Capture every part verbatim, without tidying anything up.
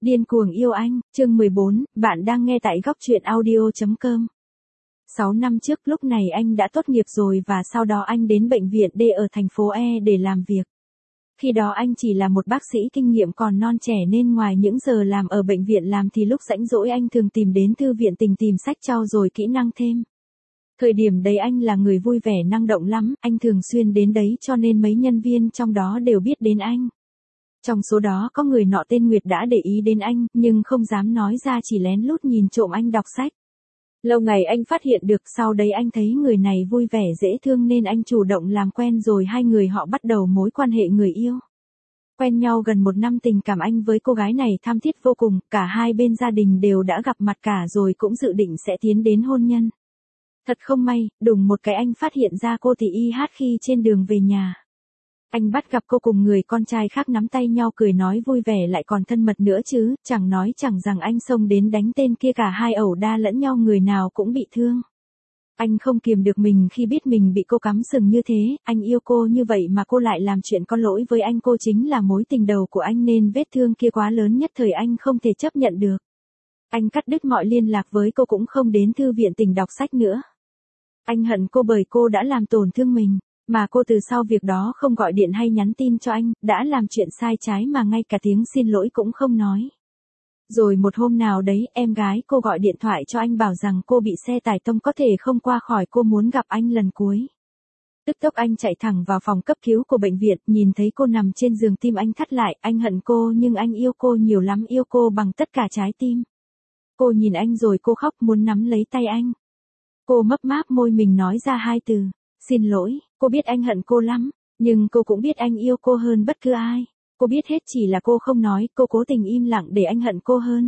Điên cuồng yêu anh, chương mười bốn, bạn đang nghe tại góc truyện audio chấm com. sáu năm trước lúc này anh đã tốt nghiệp rồi và sau đó anh đến bệnh viện D ở thành phố E để làm việc. Khi đó anh chỉ là một bác sĩ kinh nghiệm còn non trẻ nên ngoài những giờ làm ở bệnh viện làm thì lúc rảnh rỗi anh thường tìm đến thư viện tình tìm sách trau dồi kỹ năng thêm. Thời điểm đấy anh là người vui vẻ năng động lắm, anh thường xuyên đến đấy cho nên mấy nhân viên trong đó đều biết đến anh. Trong số đó có người nọ tên Nguyệt đã để ý đến anh, nhưng không dám nói ra chỉ lén lút nhìn trộm anh đọc sách. Lâu ngày anh phát hiện được, sau đấy anh thấy người này vui vẻ dễ thương nên anh chủ động làm quen rồi hai người họ bắt đầu mối quan hệ người yêu. Quen nhau gần một năm tình cảm anh với cô gái này thắm thiết vô cùng, cả hai bên gia đình đều đã gặp mặt cả rồi cũng dự định sẽ tiến đến hôn nhân. Thật không may, đùng một cái anh phát hiện ra cô thì y hát khi trên đường về nhà. Anh bắt gặp cô cùng người con trai khác nắm tay nhau cười nói vui vẻ lại còn thân mật nữa chứ, chẳng nói chẳng rằng anh xông đến đánh tên kia cả hai ẩu đa lẫn nhau người nào cũng bị thương. Anh không kiềm được mình khi biết mình bị cô cắm sừng như thế, anh yêu cô như vậy mà cô lại làm chuyện có lỗi với anh, cô chính là mối tình đầu của anh nên vết thương kia quá lớn nhất thời anh không thể chấp nhận được. Anh cắt đứt mọi liên lạc với cô cũng không đến thư viện tình đọc sách nữa. Anh hận cô bởi cô đã làm tổn thương mình. Mà cô từ sau việc đó không gọi điện hay nhắn tin cho anh, đã làm chuyện sai trái mà ngay cả tiếng xin lỗi cũng không nói. Rồi một hôm nào đấy, em gái cô gọi điện thoại cho anh bảo rằng cô bị xe tải tông có thể không qua khỏi, cô muốn gặp anh lần cuối. Tức tốc anh chạy thẳng vào phòng cấp cứu của bệnh viện, nhìn thấy cô nằm trên giường tim anh thắt lại, anh hận cô nhưng anh yêu cô nhiều lắm, yêu cô bằng tất cả trái tim. Cô nhìn anh rồi cô khóc muốn nắm lấy tay anh. Cô mấp máp môi mình nói ra hai từ. Xin lỗi, cô biết anh hận cô lắm, nhưng cô cũng biết anh yêu cô hơn bất cứ ai. Cô biết hết chỉ là cô không nói, cô cố tình im lặng để anh hận cô hơn.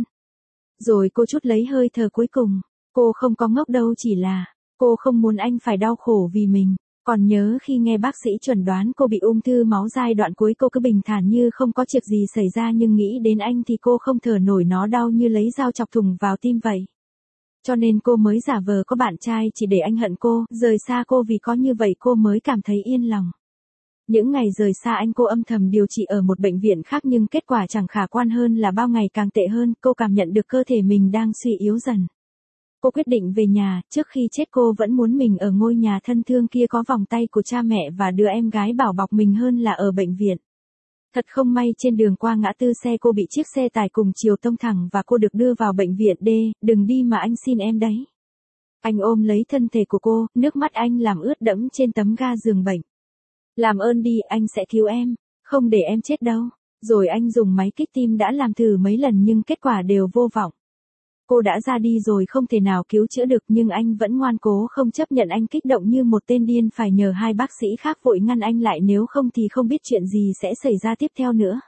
Rồi cô chút lấy hơi thở cuối cùng, cô không có ngốc đâu, chỉ là, cô không muốn anh phải đau khổ vì mình. Còn nhớ khi nghe bác sĩ chuẩn đoán cô bị ung thư máu giai đoạn cuối cô cứ bình thản như không có chuyện gì xảy ra nhưng nghĩ đến anh thì cô không thở nổi, nó đau như lấy dao chọc thủng vào tim vậy. Cho nên cô mới giả vờ có bạn trai chỉ để anh hận cô, rời xa cô vì có như vậy cô mới cảm thấy yên lòng. Những ngày rời xa anh cô âm thầm điều trị ở một bệnh viện khác nhưng kết quả chẳng khả quan hơn là bao ngày càng tệ hơn, cô cảm nhận được cơ thể mình đang suy yếu dần. Cô quyết định về nhà, trước khi chết cô vẫn muốn mình ở ngôi nhà thân thương kia có vòng tay của cha mẹ và đứa em gái bảo bọc mình hơn là ở bệnh viện. Thật không may trên đường qua ngã tư xe cô bị chiếc xe tải cùng chiều tông thẳng và cô được đưa vào bệnh viện D, đừng đi mà anh xin em đấy. Anh ôm lấy thân thể của cô, nước mắt anh làm ướt đẫm trên tấm ga giường bệnh. Làm ơn đi, anh sẽ cứu em, không để em chết đâu. Rồi anh dùng máy kích tim đã làm thử mấy lần nhưng kết quả đều vô vọng. Cô đã ra đi rồi không thể nào cứu chữa được nhưng anh vẫn ngoan cố không chấp nhận, anh kích động như một tên điên phải nhờ hai bác sĩ khác vội ngăn anh lại nếu không thì không biết chuyện gì sẽ xảy ra tiếp theo nữa.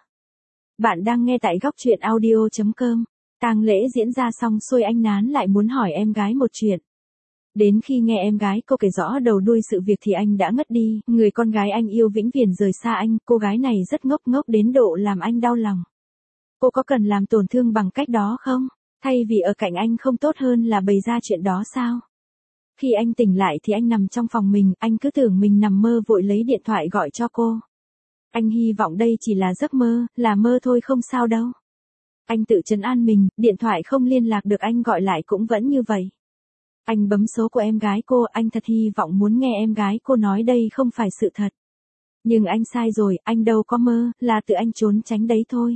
Bạn đang nghe tại góc truyện audio chấm com. Tang lễ diễn ra xong xuôi anh nán lại muốn hỏi em gái một chuyện. Đến khi nghe em gái cô kể rõ đầu đuôi sự việc thì anh đã ngất đi, người con gái anh yêu vĩnh viễn rời xa anh, cô gái này rất ngốc ngốc đến độ làm anh đau lòng. Cô có cần làm tổn thương bằng cách đó không? Thay vì ở cạnh anh không tốt hơn là bày ra chuyện đó sao? Khi anh tỉnh lại thì anh nằm trong phòng mình, anh cứ tưởng mình nằm mơ vội lấy điện thoại gọi cho cô. Anh hy vọng đây chỉ là giấc mơ, là mơ thôi không sao đâu. Anh tự trấn an mình, điện thoại không liên lạc được anh gọi lại cũng vẫn như vậy. Anh bấm số của em gái cô, anh thật hy vọng muốn nghe em gái cô nói đây không phải sự thật. Nhưng anh sai rồi, anh đâu có mơ, là tự anh trốn tránh đấy thôi.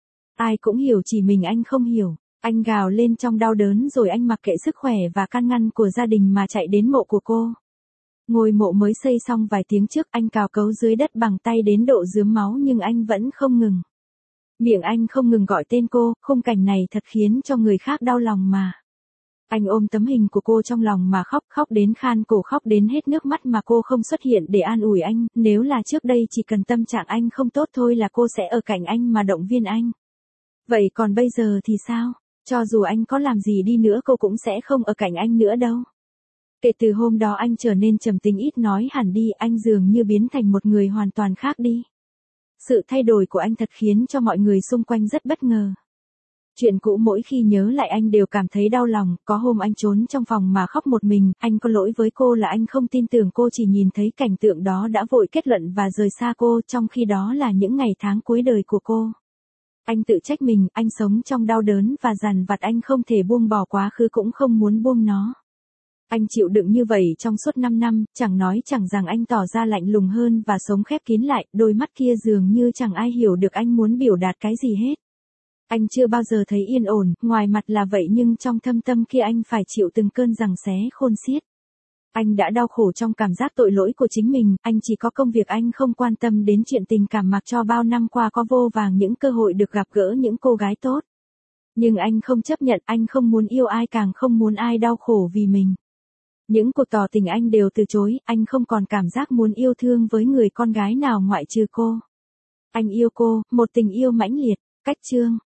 Ai cũng hiểu chỉ mình anh không hiểu. Anh gào lên trong đau đớn rồi anh mặc kệ sức khỏe và can ngăn của gia đình mà chạy đến mộ của cô. Ngôi mộ mới xây xong vài tiếng trước anh cào cấu dưới đất bằng tay đến độ rướm máu nhưng anh vẫn không ngừng. Miệng anh không ngừng gọi tên cô, khung cảnh này thật khiến cho người khác đau lòng mà. Anh ôm tấm hình của cô trong lòng mà khóc, khóc đến khan cổ, khóc đến hết nước mắt mà cô không xuất hiện để an ủi anh, nếu là trước đây chỉ cần tâm trạng anh không tốt thôi là cô sẽ ở cạnh anh mà động viên anh. Vậy còn bây giờ thì sao? Cho dù anh có làm gì đi nữa cô cũng sẽ không ở cạnh anh nữa đâu. Kể từ hôm đó anh trở nên trầm tính ít nói hẳn đi, anh dường như biến thành một người hoàn toàn khác đi. Sự thay đổi của anh thật khiến cho mọi người xung quanh rất bất ngờ. Chuyện cũ mỗi khi nhớ lại anh đều cảm thấy đau lòng, có hôm anh trốn trong phòng mà khóc một mình, anh có lỗi với cô là anh không tin tưởng cô chỉ nhìn thấy cảnh tượng đó đã vội kết luận và rời xa cô, trong khi đó là những ngày tháng cuối đời của cô. Anh tự trách mình, anh sống trong đau đớn và dằn vặt, anh không thể buông bỏ quá khứ cũng không muốn buông nó. Anh chịu đựng như vậy trong suốt năm năm, chẳng nói chẳng rằng anh tỏ ra lạnh lùng hơn và sống khép kín lại, đôi mắt kia dường như chẳng ai hiểu được anh muốn biểu đạt cái gì hết. Anh chưa bao giờ thấy yên ổn, ngoài mặt là vậy nhưng trong thâm tâm kia anh phải chịu từng cơn giằng xé khôn xiết. Anh đã đau khổ trong cảm giác tội lỗi của chính mình, anh chỉ có công việc, anh không quan tâm đến chuyện tình cảm mặc cho bao năm qua có vô vàng những cơ hội được gặp gỡ những cô gái tốt. Nhưng anh không chấp nhận, anh không muốn yêu ai, càng không muốn ai đau khổ vì mình. Những cuộc tỏ tình anh đều từ chối, anh không còn cảm giác muốn yêu thương với người con gái nào ngoại trừ cô. Anh yêu cô, một tình yêu mãnh liệt. Cách chương